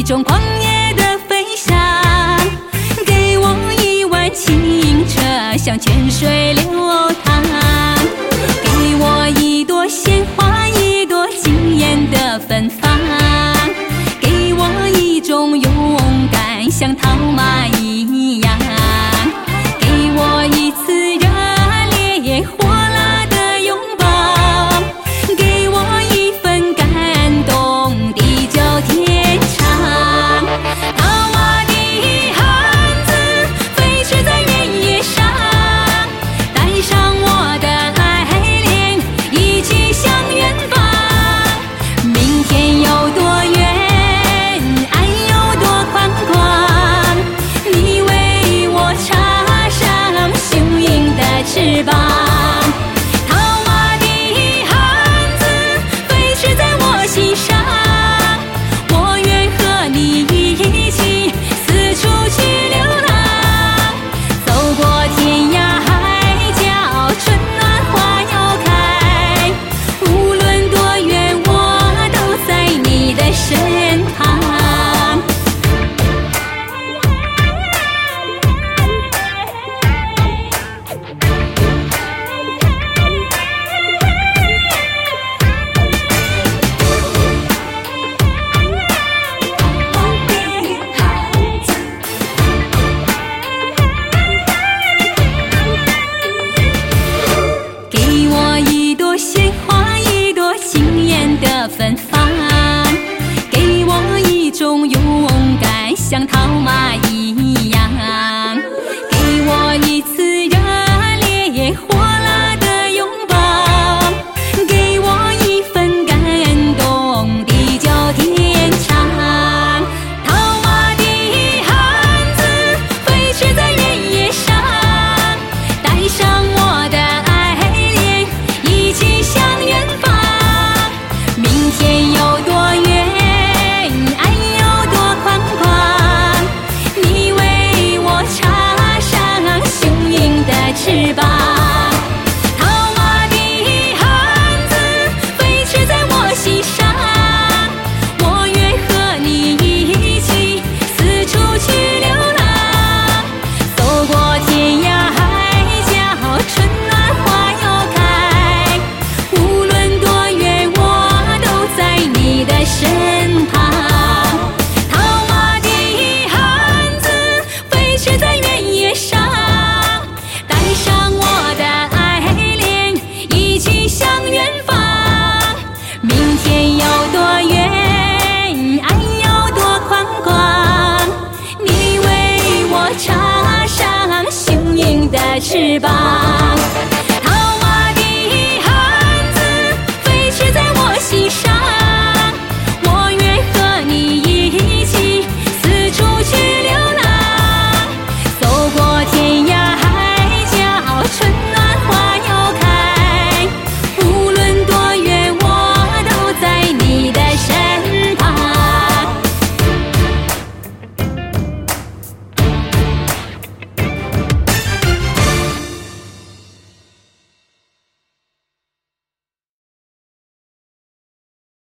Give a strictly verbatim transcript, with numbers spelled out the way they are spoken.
种狂野的飞翔，给我一碗清澈像泉水流淌，给我一朵鲜花，一朵惊艳的芬芳，给我一种勇敢像套马一样，给我一次热烈火辣的拥抱，给我一份感动地久天长。套马的汉子飞驰在原野上，带上我的爱恋，一起向远方。明天有多远，爱有多宽广，你为我插上雄鹰的翅膀。套马的汉子飞驰在我心上，我愿和你一起四处去流浪，走过天涯海角，春暖花又开，无论多远我都在你的身旁。给我一朵鲜花，一朵惊艳的芬芳，给我一种勇敢像套马一样，给我一次热烈火辣的拥抱，给我一份感动地久天长。套马的汉子飞驰在原野上，带上我的爱恋，一起向远方。明天有多远，爱有多宽广，你为我插上雄鹰的翅膀。套马的汉子飞驰在我心上，我愿和你一起四处去流浪，走过天涯海角，春暖花又开，无论多远我都在你的身